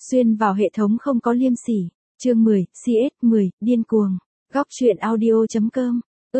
Xuyên vào hệ thống không có liêm sỉ. Chương 10, CS10, điên cuồng. Góc truyện audio.com.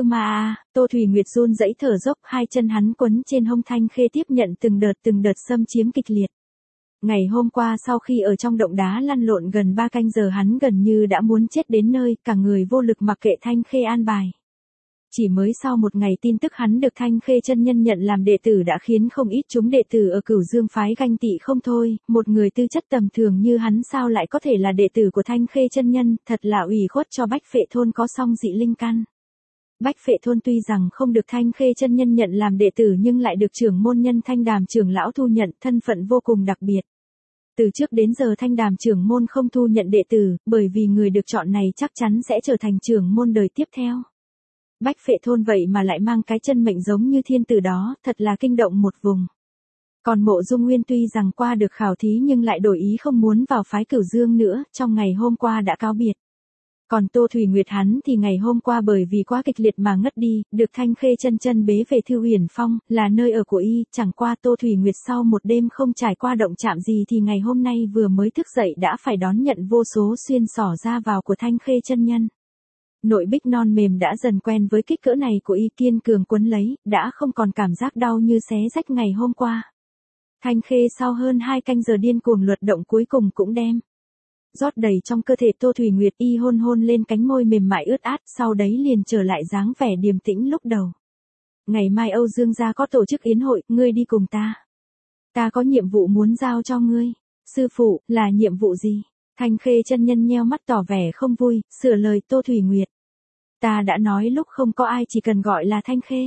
Tô Thủy Nguyệt run rẩy thở dốc, hai chân hắn quấn trên hông Thanh Khê tiếp nhận từng đợt xâm chiếm kịch liệt. Ngày hôm qua sau khi ở trong động đá lăn lộn gần 3 canh giờ hắn gần như đã muốn chết đến nơi, cả người vô lực mặc kệ Thanh Khê an bài. Chỉ mới sau một ngày tin tức hắn được Thanh Khê chân nhân nhận làm đệ tử đã khiến không ít chúng đệ tử ở Cửu Dương phái ganh tị không thôi, một người tư chất tầm thường như hắn sao lại có thể là đệ tử của Thanh Khê chân nhân, thật là ủy khuất cho Bách Phệ thôn có song dị linh căn. Bách Phệ thôn tuy rằng không được Thanh Khê chân nhân nhận làm đệ tử nhưng lại được trưởng môn nhân Thanh Đàm trưởng lão thu nhận, thân phận vô cùng đặc biệt. Từ trước đến giờ Thanh Đàm trưởng môn không thu nhận đệ tử, bởi vì người được chọn này chắc chắn sẽ trở thành trưởng môn đời tiếp theo. Bách Phệ thôn vậy mà lại mang cái chân mệnh giống như thiên tử đó, thật là kinh động một vùng. Còn Mộ Dung Nguyên tuy rằng qua được khảo thí nhưng lại đổi ý không muốn vào phái Cửu Dương nữa, trong ngày hôm qua đã cáo biệt. Còn Tô Thủy Nguyệt hắn thì ngày hôm qua bởi vì quá kịch liệt mà ngất đi, được Thanh Khê chân bế về Thư Huyền Phong, là nơi ở của y, chẳng qua Tô Thủy Nguyệt sau một đêm không trải qua động chạm gì thì ngày hôm nay vừa mới thức dậy đã phải đón nhận vô số xuyên xỏ ra vào của Thanh Khê chân nhân. Nội bích non mềm đã dần quen với kích cỡ này của y, kiên cường quấn lấy, đã không còn cảm giác đau như xé rách ngày hôm qua. Thanh Khê sau hơn 2 canh giờ điên cuồng luật động cuối cùng cũng đem rót đầy trong cơ thể Tô Thủy Nguyệt, y hôn lên cánh môi mềm mại ướt át, sau đấy liền trở lại dáng vẻ điềm tĩnh lúc đầu. Ngày mai Âu Dương gia có tổ chức yến hội, ngươi đi cùng ta. Ta có nhiệm vụ muốn giao cho ngươi. Sư phụ, là nhiệm vụ gì? Thanh Khê chân nhân nheo mắt tỏ vẻ không vui, sửa lời Tô Thủy Nguyệt. Ta đã nói lúc không có ai chỉ cần gọi là Thanh Khê.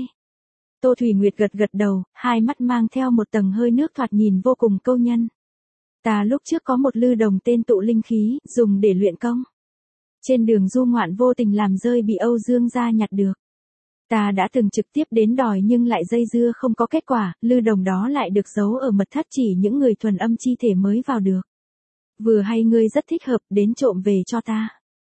Tô Thủy Nguyệt gật đầu, hai mắt mang theo một tầng hơi nước thoạt nhìn vô cùng câu nhân. Ta lúc trước có một lư đồng tên tụ linh khí, dùng để luyện công. Trên đường du ngoạn vô tình làm rơi bị Âu Dương gia nhặt được. Ta đã từng trực tiếp đến đòi nhưng lại dây dưa không có kết quả, lư đồng đó lại được giấu ở mật thất chỉ những người thuần âm chi thể mới vào được. Vừa hay ngươi rất thích hợp, đến trộm về cho ta.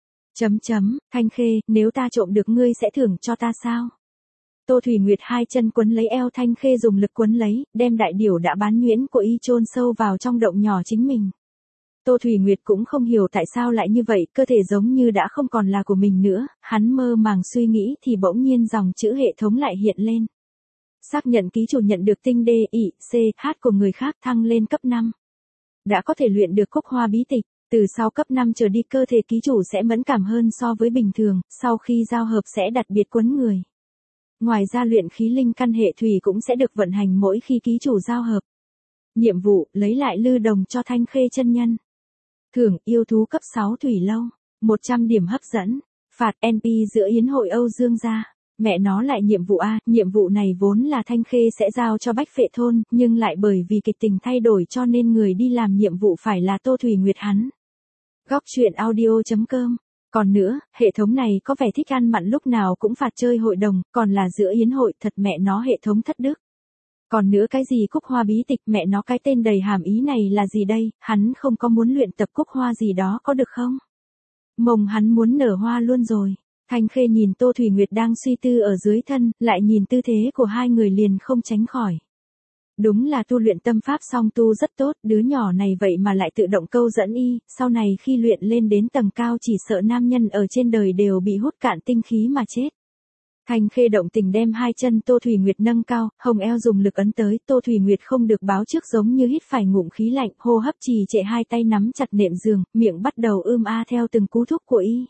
Thanh Khê, nếu ta trộm được ngươi sẽ thưởng cho ta sao? Tô Thủy Nguyệt hai chân quấn lấy eo Thanh Khê dùng lực quấn lấy, đem đại điểu đã bán nhuyễn của y chôn sâu vào trong động nhỏ chính mình. Tô Thủy Nguyệt cũng không hiểu tại sao lại như vậy, cơ thể giống như đã không còn là của mình nữa, hắn mơ màng suy nghĩ thì bỗng nhiên dòng chữ hệ thống lại hiện lên. Xác nhận ký chủ nhận được tinh D, I, C, H của người khác thăng lên cấp 5. Đã có thể luyện được Cúc Hoa bí tịch, từ sau cấp 5 trở đi cơ thể ký chủ sẽ mẫn cảm hơn so với bình thường, sau khi giao hợp sẽ đặc biệt quấn người. Ngoài ra luyện khí linh căn hệ thủy cũng sẽ được vận hành mỗi khi ký chủ giao hợp. Nhiệm vụ, lấy lại lư đồng cho Thanh Khê chân nhân. Thưởng, yêu thú cấp 6 thủy lâu, 100 điểm hấp dẫn, phạt NP giữa yến hội Âu Dương gia. Mẹ nó lại nhiệm vụ A, nhiệm vụ này vốn là Thanh Khê sẽ giao cho Bách Phệ thôn, nhưng lại bởi vì kịch tình thay đổi cho nên người đi làm nhiệm vụ phải là Tô Thủy Nguyệt hắn. Góc truyện audio.com. Còn nữa, hệ thống này có vẻ thích ăn mặn lúc nào cũng phạt chơi hội đồng, còn là giữa yến hội, thật mẹ nó hệ thống thất đức. Còn nữa cái gì Cúc Hoa bí tịch, mẹ nó cái tên đầy hàm ý này là gì đây, hắn không có muốn luyện tập Cúc Hoa gì đó có được không? Mồng hắn muốn nở hoa luôn rồi. Thanh Khê nhìn Tô Thủy Nguyệt đang suy tư ở dưới thân, lại nhìn tư thế của hai người liền không tránh khỏi. Đúng là tu luyện tâm pháp song tu rất tốt, đứa nhỏ này vậy mà lại tự động câu dẫn y, sau này khi luyện lên đến tầng cao chỉ sợ nam nhân ở trên đời đều bị hút cạn tinh khí mà chết. Thanh Khê động tình đem hai chân Tô Thủy Nguyệt nâng cao, hồng eo dùng lực ấn tới, Tô Thủy Nguyệt không được báo trước giống như hít phải ngụm khí lạnh, hô hấp trì trệ, hai tay nắm chặt nệm giường, miệng bắt đầu theo từng cú thúc của y.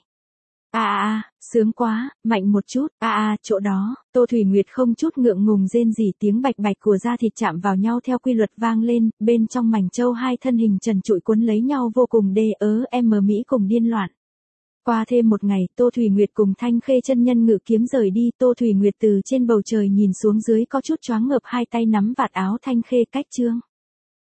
Sướng quá, mạnh một chút, chỗ đó, Tô Thủy Nguyệt không chút ngượng ngùng rên rỉ, tiếng bạch bạch của da thịt chạm vào nhau theo quy luật vang lên, bên trong mảnh châu hai thân hình trần trụi cuốn lấy nhau vô cùng mỹ cùng điên loạn. Qua thêm một ngày, Tô Thủy Nguyệt cùng Thanh Khê chân nhân ngự kiếm rời đi, Tô Thủy Nguyệt từ trên bầu trời nhìn xuống dưới có chút choáng ngợp, hai tay nắm vạt áo Thanh Khê cách chương.